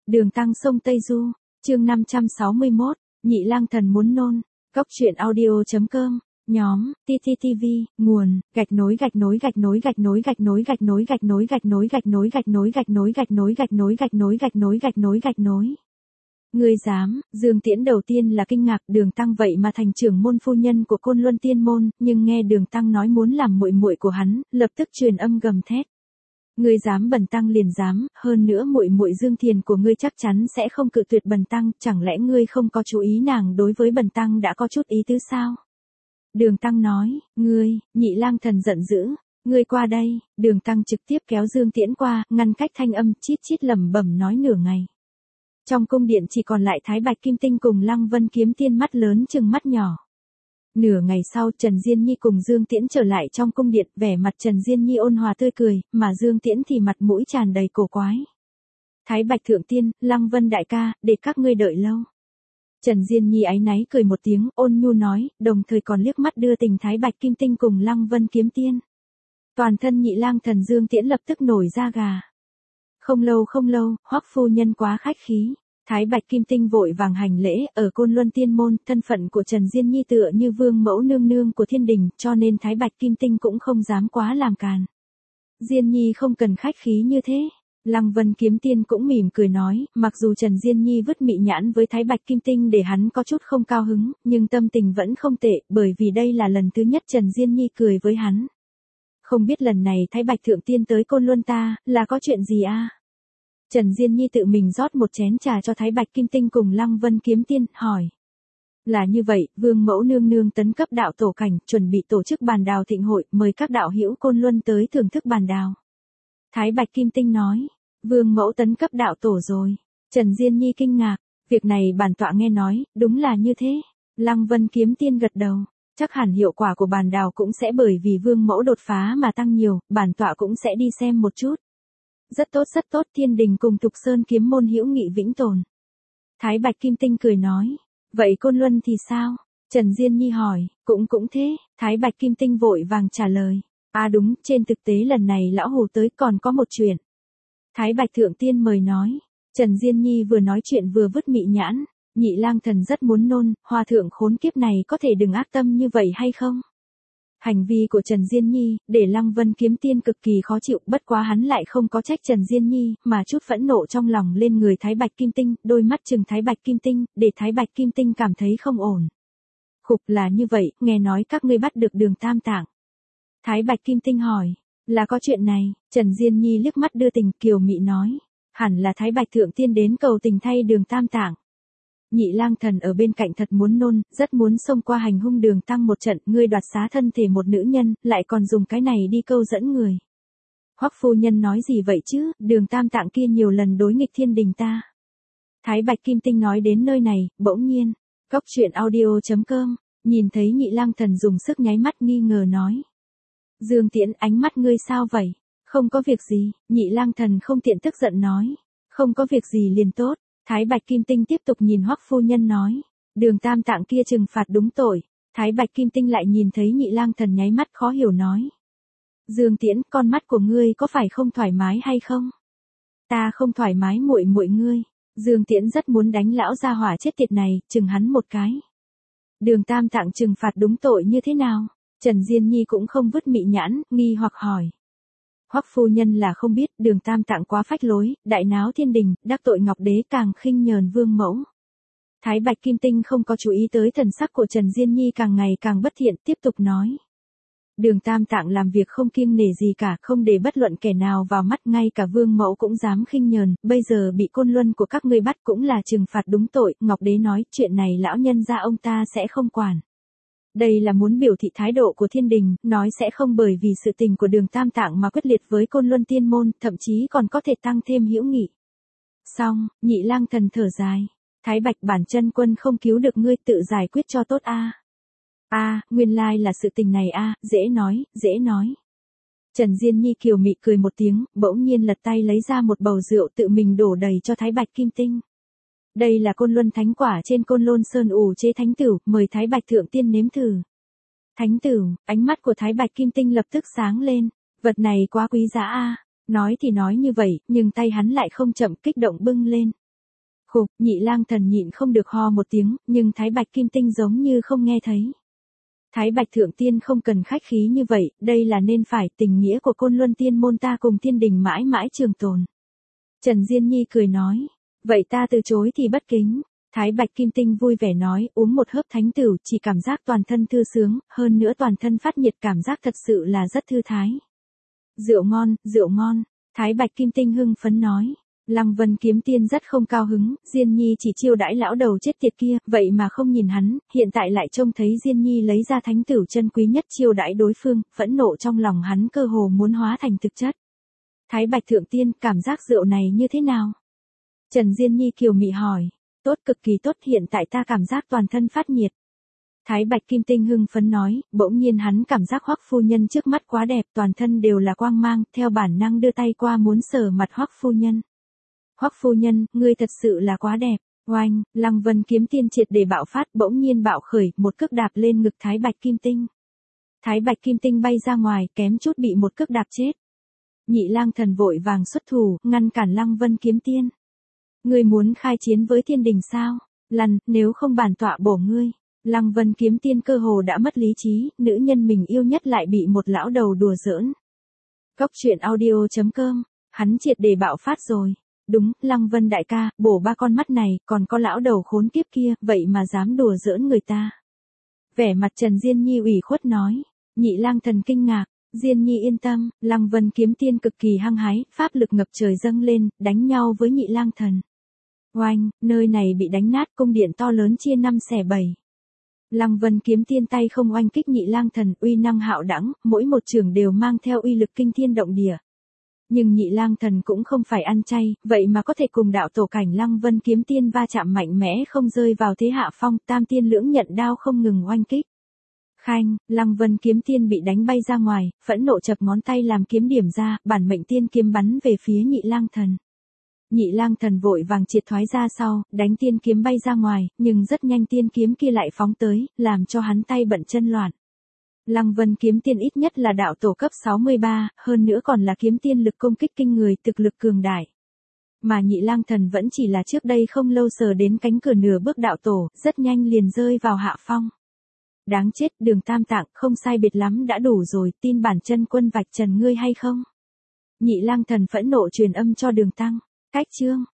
Đường Tăng sông Tây Du, chương 561, Nhị Lang Thần muốn nôn. Cốc truyện audio.com, nhóm, TTTV, nguồn, gạch nối. Ngươi dám, Dương Tiễn đầu tiên là kinh ngạc Đường Tăng vậy mà thành trưởng môn phu nhân của Côn Luân Tiên môn, nhưng nghe Đường Tăng nói muốn làm muội muội của hắn, lập tức truyền âm gầm thét. Ngươi dám bần tăng liền dám, hơn nữa muội muội Dương Thiền của ngươi chắc chắn sẽ không cự tuyệt bần tăng, chẳng lẽ ngươi không có chú ý nàng đối với bần tăng đã có chút ý tứ sao? Đường Tăng nói, ngươi, Nhị Lang Thần giận dữ, ngươi qua đây. Đường Tăng trực tiếp kéo Dương Tiễn qua, ngăn cách thanh âm, chít chít lẩm bẩm nói nửa ngày. Trong cung điện chỉ còn lại Thái Bạch Kim Tinh cùng Lăng Vân Kiếm Tiên mắt lớn chừng mắt nhỏ. Nửa ngày sau Trần Diên Nhi cùng Dương Tiễn trở lại trong cung điện, vẻ mặt Trần Diên Nhi ôn hòa tươi cười, mà Dương Tiễn thì mặt mũi tràn đầy cổ quái. Thái Bạch Thượng Tiên, Lăng Vân đại ca, để các ngươi đợi lâu. Trần Diên Nhi áy náy cười một tiếng, ôn nhu nói, đồng thời còn liếc mắt đưa tình Thái Bạch Kim Tinh cùng Lăng Vân Kiếm Tiên. Toàn thân Nhị Lang Thần Dương Tiễn lập tức nổi da gà. Không lâu, Hoắc phu nhân quá khách khí. Thái Bạch Kim Tinh vội vàng hành lễ, ở Côn Luân Tiên môn, thân phận của Trần Diên Nhi tựa như vương mẫu nương nương của thiên đình, cho nên Thái Bạch Kim Tinh cũng không dám quá làm càn. Diên Nhi không cần khách khí như thế. Lăng Vân Kiếm Tiên cũng mỉm cười nói, mặc dù Trần Diên Nhi vứt mị nhãn với Thái Bạch Kim Tinh để hắn có chút không cao hứng, nhưng tâm tình vẫn không tệ, bởi vì đây là lần thứ nhất Trần Diên Nhi cười với hắn. Không biết lần này Thái Bạch Thượng Tiên tới Côn Luân ta, là có chuyện gì a? Trần Diên Nhi tự mình rót một chén trà cho Thái Bạch Kim Tinh cùng Lăng Vân Kiếm Tiên, hỏi. Là như vậy, vương mẫu nương nương tấn cấp đạo tổ cảnh, chuẩn bị tổ chức bàn đào thịnh hội, mời các đạo hữu Côn Luân tới thưởng thức bàn đào. Thái Bạch Kim Tinh nói, vương mẫu tấn cấp đạo tổ rồi. Trần Diên Nhi kinh ngạc, việc này bản tọa nghe nói, đúng là như thế. Lăng Vân Kiếm Tiên gật đầu, chắc hẳn hiệu quả của bàn đào cũng sẽ bởi vì vương mẫu đột phá mà tăng nhiều, bản tọa cũng sẽ đi xem một chút. Rất tốt, thiên đình cùng Thục Sơn kiếm môn hữu nghị vĩnh tồn. Thái Bạch Kim Tinh cười nói, vậy Côn Luân thì sao? Trần Diên Nhi hỏi, cũng thế. Thái Bạch Kim Tinh vội vàng trả lời, đúng, trên thực tế lần này lão hù tới còn có một chuyện. Thái Bạch Thượng Tiên mời nói. Trần Diên Nhi vừa nói chuyện vừa vứt mị nhãn, Nhị Lang Thần rất muốn nôn, hòa thượng khốn kiếp này có thể đừng ác tâm như vậy hay không? Hành vi của Trần Diên Nhi, để Lăng Vân Kiếm Tiên cực kỳ khó chịu, bất quá hắn lại không có trách Trần Diên Nhi, mà chút phẫn nộ trong lòng lên người Thái Bạch Kim Tinh, đôi mắt trừng Thái Bạch Kim Tinh, để Thái Bạch Kim Tinh cảm thấy không ổn. Khục là như vậy, nghe nói các ngươi bắt được Đường Tam Tạng. Thái Bạch Kim Tinh hỏi, là có chuyện này, Trần Diên Nhi liếc mắt đưa tình kiều mị nói, hẳn là Thái Bạch Thượng Tiên đến cầu tình thay Đường Tam Tạng. Nhị Lang Thần ở bên cạnh thật muốn nôn, rất muốn xông qua hành hung Đường Tăng một trận, ngươi đoạt xá thân thể một nữ nhân, lại còn dùng cái này đi câu dẫn người. Hoắc phu nhân nói gì vậy chứ, Đường Tam Tạng kia nhiều lần đối nghịch thiên đình ta. Thái Bạch Kim Tinh nói đến nơi này, bỗng nhiên, cốc truyện audio.com, nhìn thấy Nhị Lang Thần dùng sức nháy mắt nghi ngờ nói. Dương Tiễn, ánh mắt ngươi sao vậy? Không có việc gì, Nhị Lang Thần không tiện tức giận nói. Không có việc gì liền tốt. Thái Bạch Kim Tinh tiếp tục nhìn Hoắc phu nhân nói, Đường Tam Tạng kia trừng phạt đúng tội. Thái Bạch Kim Tinh lại nhìn thấy Nhị Lang Thần nháy mắt khó hiểu nói. Dương Tiễn, con mắt của ngươi có phải không thoải mái hay không? Ta không thoải mái muội muội ngươi. Dương Tiễn rất muốn đánh lão gia hỏa chết tiệt này, chừng hắn một cái. Đường Tam Tạng trừng phạt đúng tội như thế nào? Trần Diên Nhi cũng không vứt mị nhãn, nghi hoặc hỏi. Hoắc phu nhân là không biết, Đường Tam Tạng quá phách lối, đại náo thiên đình, đắc tội Ngọc Đế càng khinh nhờn vương mẫu. Thái Bạch Kim Tinh không có chú ý tới thần sắc của Trần Diên Nhi càng ngày càng bất thiện, tiếp tục nói. Đường Tam Tạng làm việc không kiêng nể gì cả, không để bất luận kẻ nào vào mắt, ngay cả vương mẫu cũng dám khinh nhờn, bây giờ bị Côn Luân của các ngươi bắt cũng là trừng phạt đúng tội. Ngọc Đế nói, chuyện này lão nhân gia ông ta sẽ không quản. Đây là muốn biểu thị thái độ của thiên đình, nói sẽ không bởi vì sự tình của Đường Tam Tạng mà quyết liệt với Côn Luân Tiên môn, thậm chí còn có thể tăng thêm hữu nghị. Xong, Nhị Lang Thần thở dài. Thái Bạch bản chân quân không cứu được ngươi, tự giải quyết cho tốt a. Nguyên lai là sự tình này a, dễ nói. Trần Diên Nhi kiều mị cười một tiếng, bỗng nhiên lật tay lấy ra một bầu rượu tự mình đổ đầy cho Thái Bạch Kim Tinh. Đây là Côn Luân thánh quả trên Côn Lôn Sơn ủ chế thánh tửu, mời Thái Bạch Thượng Tiên nếm thử. Thánh tửu, ánh mắt của Thái Bạch Kim Tinh lập tức sáng lên, vật này quá quý giá a. Nói thì nói như vậy, nhưng tay hắn lại không chậm, kích động bưng lên. Khục, Nhị Lang Thần nhịn không được ho một tiếng, nhưng Thái Bạch Kim Tinh giống như không nghe thấy. Thái Bạch Thượng Tiên không cần khách khí như vậy, đây là nên phải, tình nghĩa của Côn Luân Tiên môn ta cùng thiên đình mãi mãi trường tồn. Trần Diên Nhi cười nói, vậy ta từ chối thì bất kính. Thái Bạch Kim Tinh vui vẻ nói, uống một hớp thánh tửu, chỉ cảm giác toàn thân thư sướng, hơn nữa toàn thân phát nhiệt, cảm giác thật sự là rất thư thái. Rượu ngon, rượu ngon. Thái Bạch Kim Tinh hưng phấn nói. Lăng Vân Kiếm Tiên rất không cao hứng, Diên Nhi chỉ chiêu đãi lão đầu chết tiệt kia, vậy mà không nhìn hắn, hiện tại lại trông thấy Diên Nhi lấy ra thánh tửu chân quý nhất chiêu đãi đối phương, phẫn nộ trong lòng hắn cơ hồ muốn hóa thành thực chất. Thái Bạch Thượng Tiên, cảm giác rượu này như thế nào? Trần Diên Nhi kiều mị hỏi. Tốt, cực kỳ tốt, hiện tại ta cảm giác toàn thân phát nhiệt. Thái Bạch Kim Tinh hưng phấn nói, bỗng nhiên hắn cảm giác Hoắc phu nhân trước mắt quá đẹp, toàn thân đều là quang mang, theo bản năng đưa tay qua muốn sờ mặt Hoắc phu nhân. Hoắc phu nhân, ngươi thật sự là quá đẹp. Oanh, Lăng Vân Kiếm Tiên triệt để bạo phát, bỗng nhiên bạo khởi, một cước đạp lên ngực Thái Bạch Kim Tinh. Thái Bạch Kim Tinh bay ra ngoài, kém chút bị một cước đạp chết. Nhị Lang Thần vội vàng xuất thủ, ngăn cản Lăng Vân Kiếm Tiên. Ngươi muốn khai chiến với thiên đình sao? Lăn, nếu không bản tọa bổ ngươi. Lăng Vân Kiếm Tiên cơ hồ đã mất lý trí, nữ nhân mình yêu nhất lại bị một lão đầu đùa giỡn. Cốc truyện audio.com, hắn triệt để bạo phát rồi. Đúng, Lăng Vân đại ca, bổ ba con mắt này, còn có lão đầu khốn kiếp kia, vậy mà dám đùa giỡn người ta. Vẻ mặt Trần Diên Nhi ủy khuất nói. Nhị Lang Thần kinh ngạc. Diên Nhi yên tâm, Lăng Vân Kiếm Tiên cực kỳ hăng hái, pháp lực ngập trời dâng lên, đánh nhau với Nhị Lang Thần. Oanh, nơi này bị đánh nát, cung điện to lớn chia 5 xẻ 7. Lăng Vân Kiếm Tiên tay không oanh kích Nhị Lang Thần, uy năng hạo đẳng, mỗi một trường đều mang theo uy lực kinh thiên động địa. Nhưng Nhị Lang Thần cũng không phải ăn chay, vậy mà có thể cùng đạo tổ cảnh Lăng Vân Kiếm Tiên va chạm mạnh mẽ không rơi vào thế hạ phong, tam tiên lưỡng nhận đao không ngừng oanh kích. Khanh, Lăng Vân Kiếm Tiên bị đánh bay ra ngoài, phẫn nộ chập ngón tay làm kiếm điểm ra, bản mệnh tiên kiếm bắn về phía Nhị Lang Thần. Nhị Lang Thần vội vàng triệt thoái ra sau, đánh tiên kiếm bay ra ngoài, nhưng rất nhanh tiên kiếm kia lại phóng tới, làm cho hắn tay bận chân loạn. Lăng Vân Kiếm Tiên ít nhất là đạo tổ cấp 63, hơn nữa còn là kiếm tiên lực công kích kinh người, thực lực cường đại. Mà Nhị Lang Thần vẫn chỉ là trước đây không lâu sờ đến cánh cửa nửa bước đạo tổ, rất nhanh liền rơi vào hạ phong. Đáng chết, Đường Tam Tạng, không sai biệt lắm đã đủ rồi, tin bản chân quân vạch trần ngươi hay không? Nhị Lang Thần phẫn nộ truyền âm cho Đường Tăng. Cách chương